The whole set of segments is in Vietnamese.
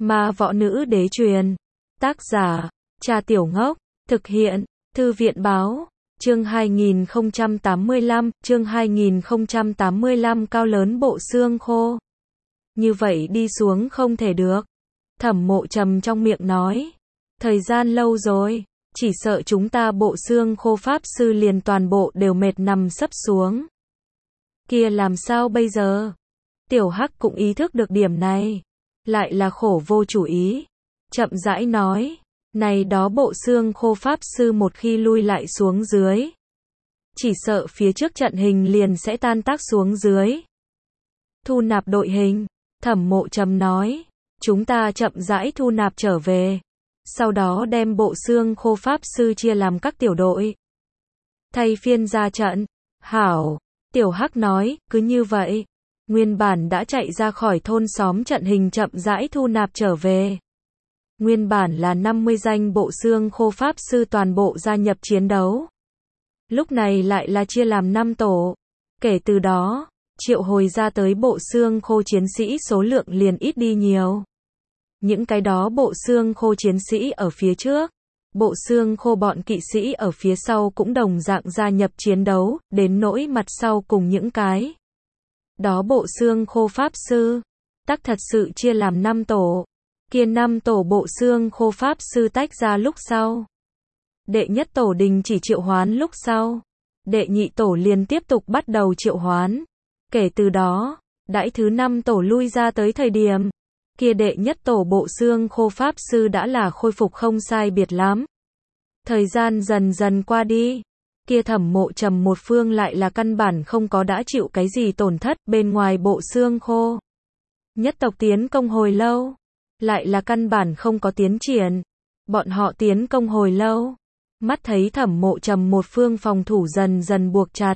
Ma võ nữ đế truyền. Tác giả, Trà Tiểu Ngốc. Thực hiện, Thư viện báo. Chương 2085, chương 2085 cao lớn bộ xương khô. Như vậy đi xuống không thể được. Thẩm Mộ Trầm trong miệng nói. Thời gian lâu rồi, chỉ sợ chúng ta bộ xương khô pháp sư liền toàn bộ đều mệt nằm sấp xuống. Kia làm sao bây giờ? Tiểu Hắc cũng ý thức được điểm này. Lại là khổ vô chủ ý. Chậm rãi nói. Này đó bộ xương khô pháp sư một khi lui lại xuống dưới. Chỉ sợ phía trước trận hình liền sẽ tan tác xuống dưới. Thu nạp đội hình. Thẩm Mộ Trầm nói. Chúng ta chậm rãi thu nạp trở về. Sau đó đem bộ xương khô pháp sư chia làm các tiểu đội. Thay phiên ra trận. Hảo. Tiểu Hắc nói, cứ như vậy. Nguyên bản đã chạy ra khỏi thôn xóm trận hình chậm rãi thu nạp trở về. Nguyên bản là 50 danh bộ xương khô pháp sư toàn bộ gia nhập chiến đấu. Lúc này lại là chia làm 5 tổ. Kể từ đó, triệu hồi ra tới bộ xương khô chiến sĩ số lượng liền ít đi nhiều. Những cái đó bộ xương khô chiến sĩ ở phía trước, bộ xương khô bọn kỵ sĩ ở phía sau cũng đồng dạng gia nhập chiến đấu, đến nỗi mặt sau cùng những cái đó bộ xương khô pháp sư, tắc thật sự chia làm 5 tổ. Kia 5 tổ bộ xương khô pháp sư tách ra lúc sau. Đệ nhất tổ đình chỉ triệu hoán lúc sau. Đệ nhị tổ liền tiếp tục bắt đầu triệu hoán. Kể từ đó, đãi thứ 5 tổ lui ra tới thời điểm. Kia đệ nhất tổ bộ xương khô pháp sư đã là khôi phục không sai biệt lắm. Thời gian dần dần qua đi. Kia Thẩm Mộ Trầm một phương lại là căn bản không có đã chịu cái gì tổn thất bên ngoài bộ xương khô. Nhất tộc tiến công hồi lâu. Lại là căn bản không có tiến triển. Bọn họ tiến công hồi lâu. Mắt thấy Thẩm Mộ Trầm một phương phòng thủ dần dần buộc chặt.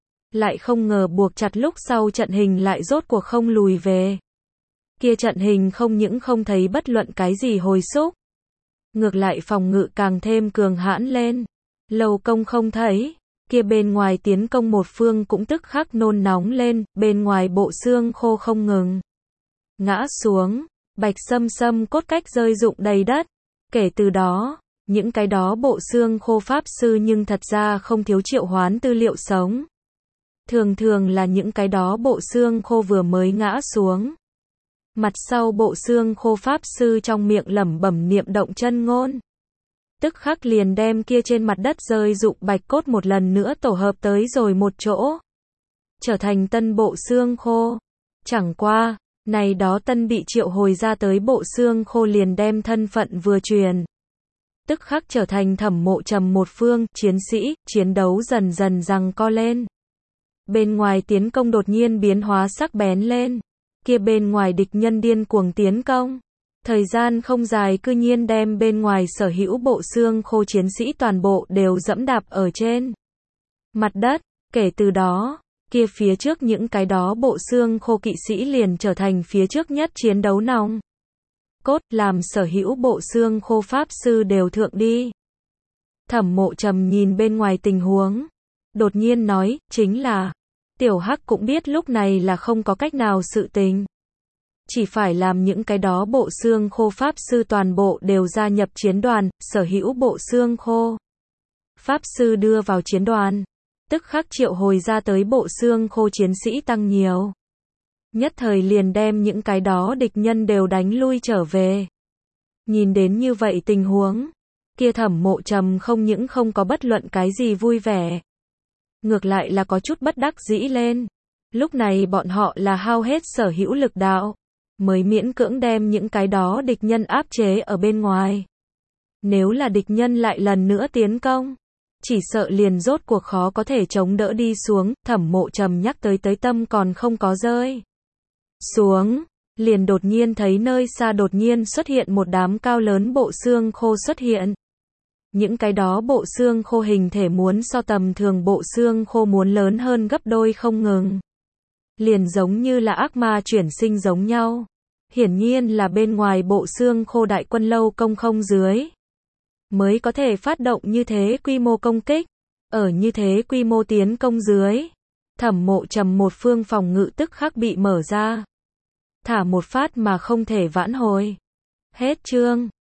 Lại không ngờ buộc chặt lúc sau trận hình lại rốt cuộc không lùi về. Kia trận hình không những không thấy bất luận cái gì hồi xúc. Ngược lại phòng ngự càng thêm cường hãn lên. Lâu công không thấy. Kia bên ngoài tiến công một phương cũng tức khắc nôn nóng lên. Bên ngoài bộ xương khô không ngừng ngã xuống. Bạch sâm sâm cốt cách rơi rụng đầy đất. Kể từ đó, những cái đó bộ xương khô pháp sư nhưng thật ra không thiếu triệu hoán tư liệu sống. Thường thường là những cái đó bộ xương khô vừa mới ngã xuống. Mặt sau bộ xương khô pháp sư trong miệng lẩm bẩm niệm động chân ngôn. Tức khắc liền đem kia trên mặt đất rơi rụng bạch cốt một lần nữa tổ hợp tới rồi một chỗ. Trở thành tân bộ xương khô. Chẳng qua, này đó tân bị triệu hồi ra tới bộ xương khô liền đem thân phận vừa truyền. Tức khắc trở thành Thẩm Mộ Trầm một phương, chiến sĩ, chiến đấu dần dần giằng co lên. Bên ngoài tiến công đột nhiên biến hóa sắc bén lên. Kia bên ngoài địch nhân điên cuồng tiến công. Thời gian không dài cư nhiên đem bên ngoài sở hữu bộ xương khô chiến sĩ toàn bộ đều dẫm đạp ở trên mặt đất. Kể từ đó, kia phía trước những cái đó bộ xương khô kỵ sĩ liền trở thành phía trước nhất chiến đấu nòng cốt, làm sở hữu bộ xương khô pháp sư đều thượng đi. Thẩm Mộ Trầm nhìn bên ngoài tình huống, đột nhiên nói, chính là, Tiểu Hắc cũng biết lúc này là không có cách nào sự tình. Chỉ phải làm những cái đó bộ xương khô pháp sư toàn bộ đều gia nhập chiến đoàn, sở hữu bộ xương khô pháp sư đưa vào chiến đoàn. Tức khắc triệu hồi ra tới bộ xương khô chiến sĩ tăng nhiều. Nhất thời liền đem những cái đó địch nhân đều đánh lui trở về. Nhìn đến như vậy tình huống, kia Thẩm Mộ Trầm không những không có bất luận cái gì vui vẻ. Ngược lại là có chút bất đắc dĩ lên. Lúc này bọn họ là hao hết sở hữu lực đạo, mới miễn cưỡng đem những cái đó địch nhân áp chế ở bên ngoài. Nếu là địch nhân lại lần nữa tiến công, chỉ sợ liền rốt cuộc khó có thể chống đỡ đi xuống. Thẩm Mộ Trầm nhắc tới tâm còn không có rơi xuống, liền đột nhiên thấy nơi xa đột nhiên xuất hiện một đám cao lớn bộ xương khô xuất hiện. Những cái đó bộ xương khô hình thể muốn so tầm thường bộ xương khô muốn lớn hơn gấp đôi không ngừng. Liền giống như là ác ma chuyển sinh giống nhau. Hiển nhiên là bên ngoài bộ xương khô đại quân lâu công không dưới. Mới có thể phát động như thế quy mô công kích. Ở như thế quy mô tiến công dưới. Thẩm Mộ Trầm một phương phòng ngự tức khắc bị mở ra. Thả một phát mà không thể vãn hồi. Hết chương.